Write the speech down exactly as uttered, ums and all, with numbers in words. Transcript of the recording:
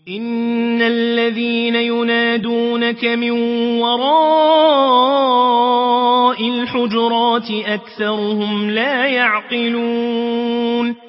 إن الذين ينادونك من وراء الحجرات أكثرهم لا يعقلون